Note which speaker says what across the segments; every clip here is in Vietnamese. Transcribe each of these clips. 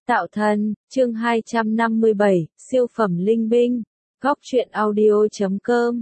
Speaker 1: Tạo thần, chương 257, siêu phẩm linh binh. Góc truyện audio.com.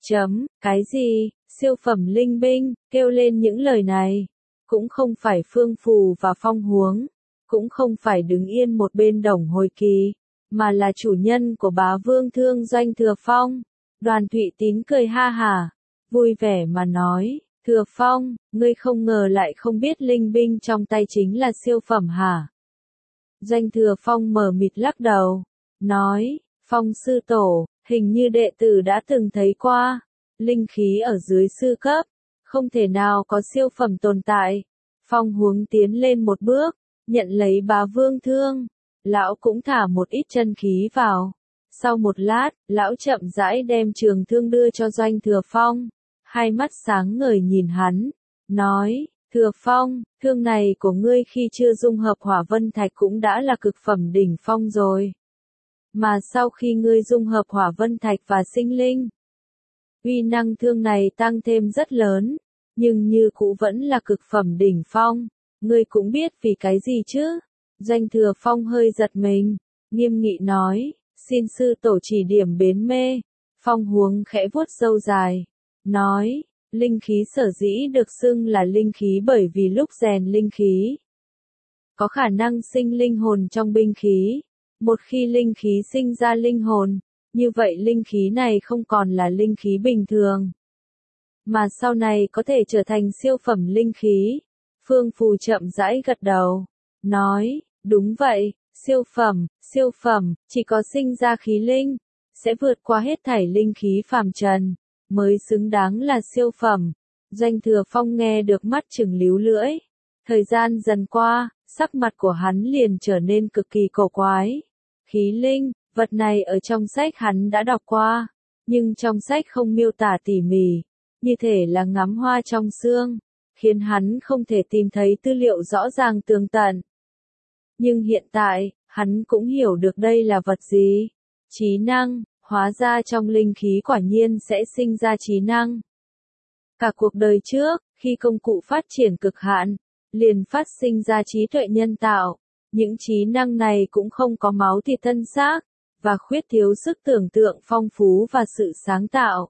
Speaker 1: Cái gì, siêu phẩm linh binh, kêu lên những lời này. Cũng không phải Phương Phù và Phong Huống, cũng không phải đứng yên một bên Đồng Hồi Kỳ, mà là chủ nhân của bá vương thương Doanh Thừa Phong. Đoàn Thụy Tín cười ha hả, vui vẻ mà nói, Thừa Phong, ngươi không ngờ lại không biết linh binh trong tay chính là siêu phẩm hả? Doanh Thừa Phong mờ mịt lắc đầu, nói, Phong sư tổ, hình như đệ tử đã từng thấy qua, linh khí ở dưới sư cấp, không thể nào có siêu phẩm tồn tại. Phong Huống tiến lên một bước, nhận lấy bá vương thương, lão cũng thả một ít chân khí vào. Sau một lát, lão chậm rãi đem trường thương đưa cho Doanh Thừa Phong, hai mắt sáng ngời nhìn hắn, nói, Thừa Phong, thương này của ngươi khi chưa dung hợp hỏa vân thạch cũng đã là cực phẩm đỉnh phong rồi. Mà sau khi ngươi dung hợp hỏa vân thạch và sinh linh, uy năng thương này tăng thêm rất lớn, nhưng như cũ vẫn là cực phẩm đỉnh phong. Ngươi cũng biết vì cái gì chứ? Doanh Thừa Phong hơi giật mình, nghiêm nghị nói, xin sư tổ chỉ điểm bến mê. Phong Huống khẽ vuốt râu dài, nói, linh khí sở dĩ được xưng là linh khí bởi vì lúc rèn linh khí, có khả năng sinh linh hồn trong binh khí. Một khi linh khí sinh ra linh hồn, như vậy linh khí này không còn là linh khí bình thường, mà sau này có thể trở thành siêu phẩm linh khí. Phương Phù chậm rãi gật đầu, nói, đúng vậy, siêu phẩm, chỉ có sinh ra khí linh, sẽ vượt qua hết thảy linh khí phàm trần, mới xứng đáng là siêu phẩm. Doanh Thừa Phong nghe được mắt trừng líu lưỡi. Thời gian dần qua, sắc mặt của hắn liền trở nên cực kỳ cổ quái. Khí linh, vật này ở trong sách hắn đã đọc qua, nhưng trong sách không miêu tả tỉ mỉ, như thể là ngắm hoa trong sương, khiến hắn không thể tìm thấy tư liệu rõ ràng tường tận. Nhưng hiện tại, hắn cũng hiểu được đây là vật gì. Trí năng, hóa ra trong linh khí quả nhiên sẽ sinh ra trí năng. Cả cuộc đời trước, khi công cụ phát triển cực hạn, liền phát sinh ra trí tuệ nhân tạo. Những trí năng này cũng không có máu thịt thân xác, và khuyết thiếu sức tưởng tượng phong phú và sự sáng tạo.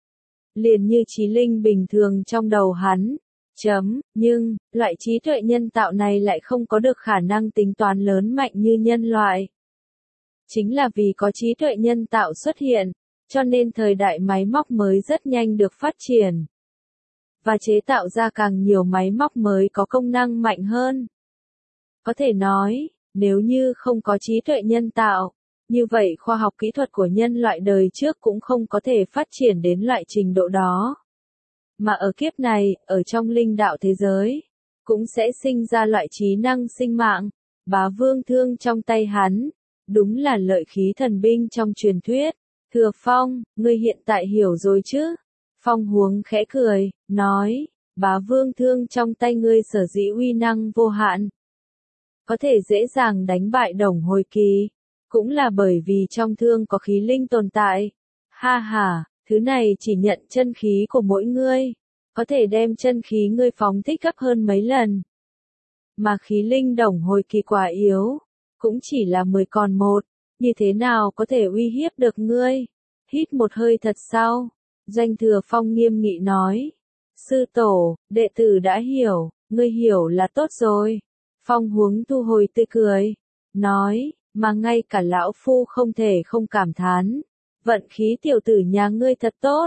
Speaker 1: Liền như trí linh bình thường trong đầu hắn. Nhưng, loại trí tuệ nhân tạo này lại không có được khả năng tính toán lớn mạnh như nhân loại. Chính là vì có trí tuệ nhân tạo xuất hiện, cho nên thời đại máy móc mới rất nhanh được phát triển. Và chế tạo ra càng nhiều máy móc mới có công năng mạnh hơn. Có thể nói, nếu như không có trí tuệ nhân tạo, như vậy khoa học kỹ thuật của nhân loại đời trước cũng không có thể phát triển đến loại trình độ đó. Mà ở kiếp này, ở trong linh đạo thế giới, cũng sẽ sinh ra loại trí năng sinh mạng. Bá vương thương trong tay hắn, đúng là lợi khí thần binh trong truyền thuyết. Thừa Phong, ngươi hiện tại hiểu rồi chứ? Phong Huống khẽ cười, nói, bá vương thương trong tay ngươi sở dĩ uy năng vô hạn, có thể dễ dàng đánh bại Đồng Hồi Kỳ, cũng là bởi vì trong thương có khí linh tồn tại. Ha ha, thứ này chỉ nhận chân khí của mỗi ngươi, có thể đem chân khí ngươi phóng thích gấp hơn mấy lần. Mà khí linh Đồng Hồi Kỳ quá yếu, cũng chỉ là 10 còn 1, như thế nào có thể uy hiếp được ngươi? Hít một hơi thật sâu, Doanh Thừa Phong nghiêm nghị nói, sư tổ, đệ tử đã hiểu, ngươi hiểu là tốt rồi. Phong Huống thu hồi tươi cười, nói, mà ngay cả lão phu không thể không cảm thán, vận khí tiểu tử nhà ngươi thật tốt.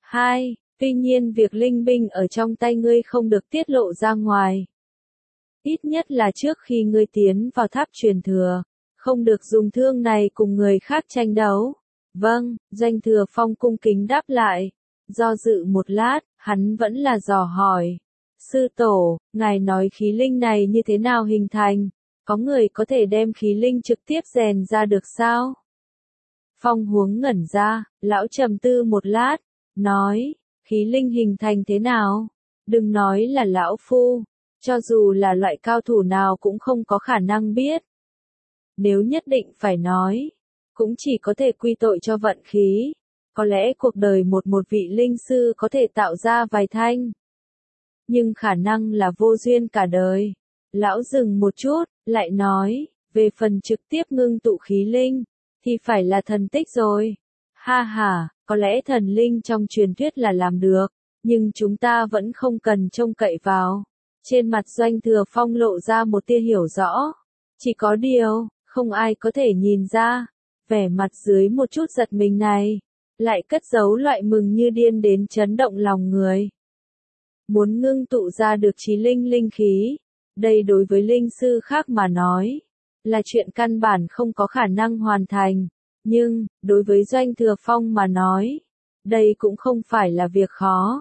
Speaker 1: Tuy nhiên việc linh binh ở trong tay ngươi không được tiết lộ ra ngoài. Ít nhất là trước khi ngươi tiến vào tháp truyền thừa, không được dùng thương này cùng người khác tranh đấu. Vâng, Doanh Thừa Phong cung kính đáp lại. Do dự một lát, hắn vẫn là dò hỏi. Sư tổ, ngài nói khí linh này như thế nào hình thành? Có người có thể đem khí linh trực tiếp rèn ra được sao? Phong Huống ngẩn ra, lão trầm tư một lát, nói, khí linh hình thành thế nào? Đừng nói là lão phu, cho dù là loại cao thủ nào cũng không có khả năng biết. Nếu nhất định phải nói, cũng chỉ có thể quy tội cho vận khí. Có lẽ cuộc đời một vị linh sư có thể tạo ra vài thanh, nhưng khả năng là vô duyên cả đời. Lão dừng một chút, lại nói, Về phần trực tiếp ngưng tụ khí linh, thì phải là thần tích rồi. Ha ha, có lẽ thần linh trong truyền thuyết là làm được, nhưng chúng ta vẫn không cần trông cậy vào. Trên mặt Doanh Thừa Phong lộ ra một tia hiểu rõ. Chỉ có điều, không ai có thể nhìn ra, vẻ mặt dưới một chút giật mình này, lại cất giấu loại mừng như điên đến chấn động lòng người. Muốn ngưng tụ ra được chí linh linh khí, đây đối với linh sư khác mà nói, là chuyện căn bản không có khả năng hoàn thành, nhưng, đối với Doanh Thừa Phong mà nói, đây cũng không phải là việc khó.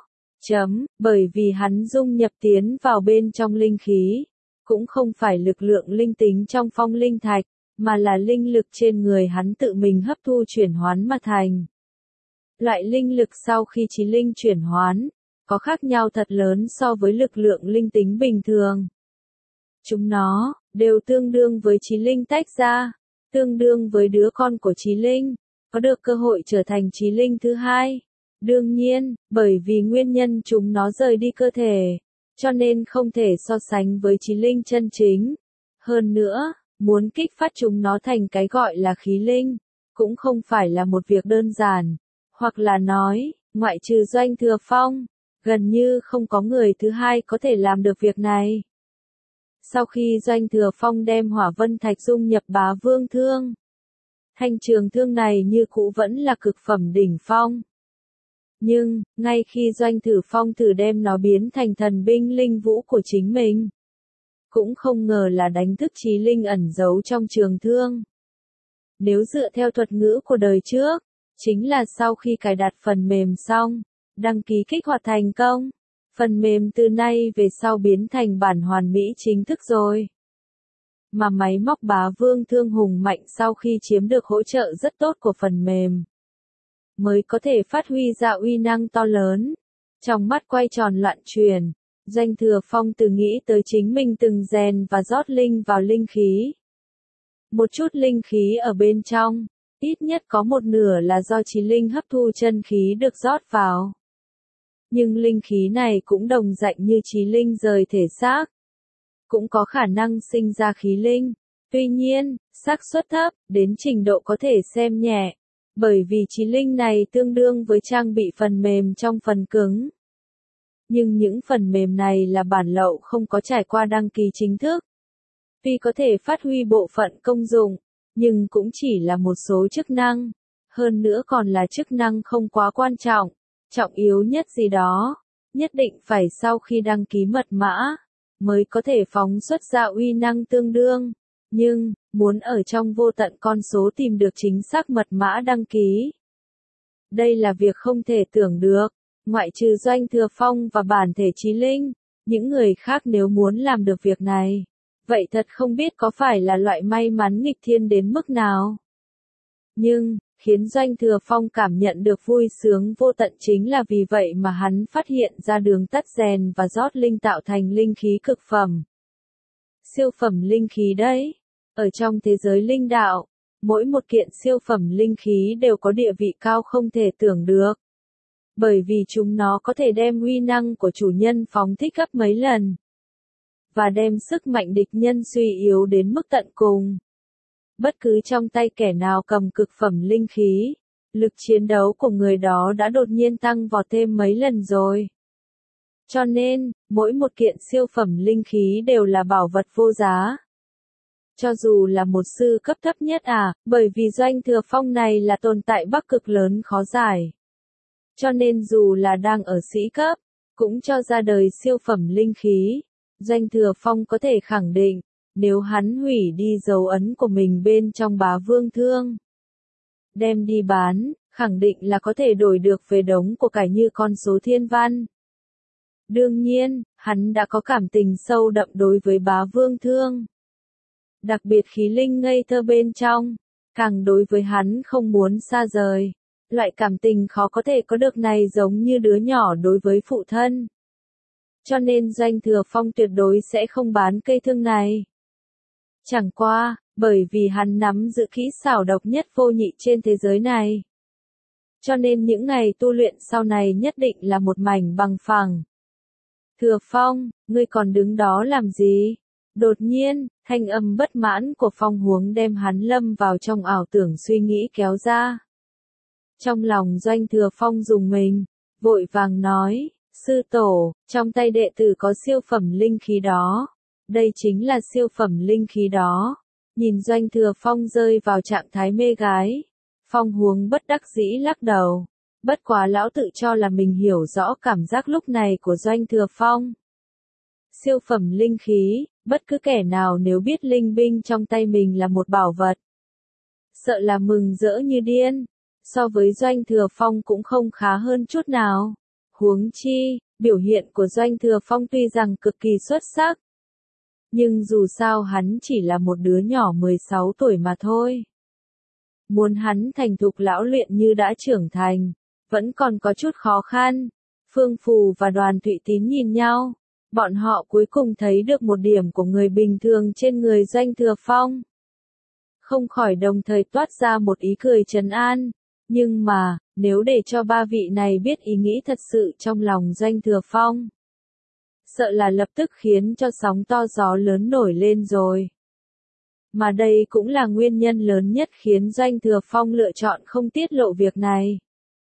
Speaker 1: Bởi vì hắn dung nhập tiến vào bên trong linh khí, cũng không phải lực lượng linh tính trong phong linh thạch, mà là linh lực trên người hắn tự mình hấp thu chuyển hoán mà thành. Loại linh lực sau khi chí linh chuyển hoán, có khác nhau thật lớn so với lực lượng linh tính bình thường. Chúng nó, đều tương đương với chí linh tách ra, tương đương với đứa con của chí linh, có được cơ hội trở thành chí linh thứ hai. Đương nhiên, bởi vì nguyên nhân chúng nó rời đi cơ thể, cho nên không thể so sánh với chí linh chân chính. Hơn nữa, muốn kích phát chúng nó thành cái gọi là khí linh, cũng không phải là một việc đơn giản. Hoặc là nói, ngoại trừ Doanh Thừa Phong, gần như không có người thứ hai có thể làm được việc này. Sau khi Doanh Thừa Phong đem hỏa vân thạch dung nhập bá vương thương, thanh trường thương này như cũ vẫn là cực phẩm đỉnh phong. Nhưng, ngay khi Doanh Thừa Phong thử đem nó biến thành thần binh linh vũ của chính mình, cũng không ngờ là đánh thức chí linh ẩn giấu trong trường thương. Nếu dựa theo thuật ngữ của đời trước, chính là sau khi cài đặt phần mềm xong, đăng ký kích hoạt thành công, phần mềm từ nay về sau biến thành bản hoàn mỹ chính thức rồi. Mà máy móc bá vương thương hùng mạnh sau khi chiếm được hỗ trợ rất tốt của phần mềm, mới có thể phát huy ra uy năng to lớn. Trong mắt quay tròn loạn chuyển, Doanh Thừa Phong từ nghĩ tới chính mình từng rèn và rót linh vào linh khí. Một chút linh khí ở bên trong, ít nhất có một nửa là do chí linh hấp thu chân khí được rót vào. Nhưng linh khí này cũng đồng dạng như chí linh rời thể xác, cũng có khả năng sinh ra khí linh. Tuy nhiên, xác suất thấp, đến trình độ có thể xem nhẹ, bởi vì chí linh này tương đương với trang bị phần mềm trong phần cứng. Nhưng những phần mềm này là bản lậu không có trải qua đăng ký chính thức. Tuy có thể phát huy bộ phận công dụng, nhưng cũng chỉ là một số chức năng. Hơn nữa còn là chức năng không quá quan trọng, trọng yếu nhất gì đó. Nhất định phải sau khi đăng ký mật mã, mới có thể phóng xuất ra uy năng tương đương. Nhưng, muốn ở trong vô tận con số tìm được chính xác mật mã đăng ký, đây là việc không thể tưởng được. Ngoại trừ Doanh Thừa Phong và bản thể chí linh, những người khác nếu muốn làm được việc này, vậy thật không biết có phải là loại may mắn nghịch thiên đến mức nào. Nhưng, khiến Doanh Thừa Phong cảm nhận được vui sướng vô tận chính là vì vậy mà hắn phát hiện ra đường tắt rèn và rót linh tạo thành linh khí cực phẩm. Siêu phẩm linh khí đấy. Ở trong thế giới linh đạo, mỗi một kiện siêu phẩm linh khí đều có địa vị cao không thể tưởng được. Bởi vì chúng nó có thể đem uy năng của chủ nhân phóng thích gấp mấy lần, và đem sức mạnh địch nhân suy yếu đến mức tận cùng. Bất cứ trong tay kẻ nào cầm cực phẩm linh khí, lực chiến đấu của người đó đã đột nhiên tăng vọt thêm mấy lần rồi. Cho nên, mỗi một kiện siêu phẩm linh khí đều là bảo vật vô giá. Cho dù là một sư cấp thấp nhất bởi vì Doanh Thừa Phong này là tồn tại bắc cực lớn khó giải. Cho nên dù là đang ở sĩ cấp, cũng cho ra đời siêu phẩm linh khí. Doanh Thừa Phong có thể khẳng định, nếu hắn hủy đi dấu ấn của mình bên trong bá vương thương, đem đi bán, khẳng định là có thể đổi được về đống của cải như con số thiên văn. Đương nhiên, hắn đã có cảm tình sâu đậm đối với bá vương thương. Đặc biệt khí linh ngây thơ bên trong, càng đối với hắn không muốn xa rời. Loại cảm tình khó có thể có được này giống như đứa nhỏ đối với phụ thân. Cho nên Doanh Thừa Phong tuyệt đối sẽ không bán cây thương này. Chẳng qua, bởi vì hắn nắm giữ kỹ xảo độc nhất vô nhị trên thế giới này. Cho nên những ngày tu luyện sau này nhất định là một mảnh bằng phẳng. Thừa Phong, ngươi còn đứng đó làm gì? Đột nhiên, thanh âm bất mãn của Phong Huống đem hắn lâm vào trong ảo tưởng suy nghĩ kéo ra. Trong lòng Doanh Thừa Phong rùng mình, vội vàng nói, sư tổ, trong tay đệ tử có siêu phẩm linh khí đó. Đây chính là siêu phẩm linh khí đó. Nhìn Doanh Thừa Phong rơi vào trạng thái mê gái. Phong Huống bất đắc dĩ lắc đầu. Bất quá lão tự cho là mình hiểu rõ cảm giác lúc này của Doanh Thừa Phong. Siêu phẩm linh khí, bất cứ kẻ nào nếu biết linh binh trong tay mình là một bảo vật, sợ là mừng rỡ như điên. So với Doanh Thừa Phong cũng không khá hơn chút nào. Huống chi, biểu hiện của Doanh Thừa Phong tuy rằng cực kỳ xuất sắc, nhưng dù sao hắn chỉ là một đứa nhỏ 16 tuổi mà thôi. Muốn hắn thành thục lão luyện như đã trưởng thành, vẫn còn có chút khó khăn. Phương Phù và Đoàn Thụy Tín nhìn nhau, bọn họ cuối cùng thấy được một điểm của người bình thường trên người Doanh Thừa Phong. Không khỏi đồng thời toát ra một ý cười trấn an. Nhưng mà, nếu để cho ba vị này biết ý nghĩ thật sự trong lòng Doanh Thừa Phong, sợ là lập tức khiến cho sóng to gió lớn nổi lên rồi. Mà đây cũng là nguyên nhân lớn nhất khiến Doanh Thừa Phong lựa chọn không tiết lộ việc này.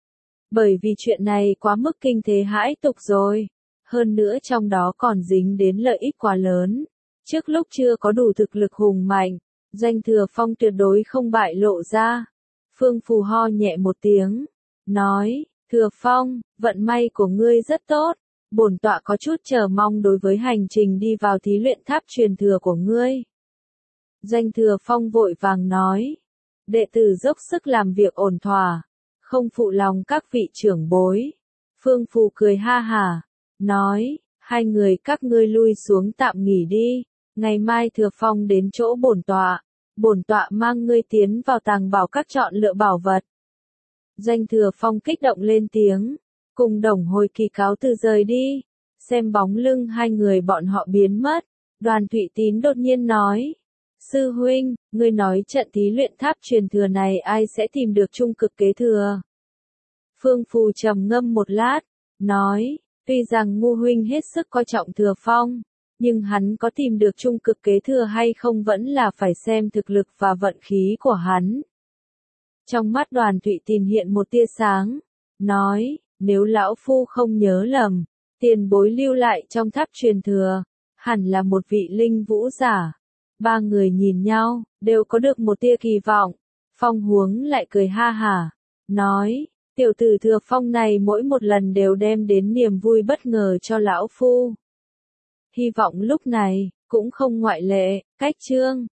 Speaker 1: Bởi vì chuyện này quá mức kinh thế hãi tục rồi. Hơn nữa trong đó còn dính đến lợi ích quá lớn. Trước lúc chưa có đủ thực lực hùng mạnh, Doanh Thừa Phong tuyệt đối không bại lộ ra. Phương Phù ho nhẹ một tiếng, nói, Thừa Phong, vận may của ngươi rất tốt. Bổn tọa có chút chờ mong đối với hành trình đi vào thí luyện tháp truyền thừa của ngươi. Doanh Thừa Phong vội vàng nói, đệ tử dốc sức làm việc ổn thỏa, không phụ lòng các vị trưởng bối. Phương Phù cười ha hả, nói, hai người các ngươi lui xuống tạm nghỉ đi, ngày mai Thừa Phong đến chỗ bổn tọa mang ngươi tiến vào tàng bảo các chọn lựa bảo vật. Doanh Thừa Phong kích động lên tiếng, cùng Đồng Hồi Kỳ cáo từ rời đi. Xem bóng lưng hai người bọn họ biến mất, Đoàn Thụy Tín đột nhiên nói, sư huynh, ngươi nói trận thí luyện tháp truyền thừa này ai sẽ tìm được trung cực kế thừa? Phương Phù trầm ngâm một lát, nói, tuy rằng Ngu huynh hết sức coi trọng Thừa Phong, nhưng hắn có tìm được trung cực kế thừa hay không vẫn là phải xem thực lực và vận khí của hắn. Trong mắt Đoàn Thụy Tín hiện một tia sáng, nói, nếu lão phu không nhớ lầm, tiền bối lưu lại trong tháp truyền thừa, hẳn là một vị linh vũ giả. Ba người nhìn nhau, đều có được một tia kỳ vọng. Phong Huống lại cười ha hả, nói, tiểu tử Thừa Phong này mỗi một lần đều đem đến niềm vui bất ngờ cho lão phu. Hy vọng lúc này, cũng không ngoại lệ, cách chương.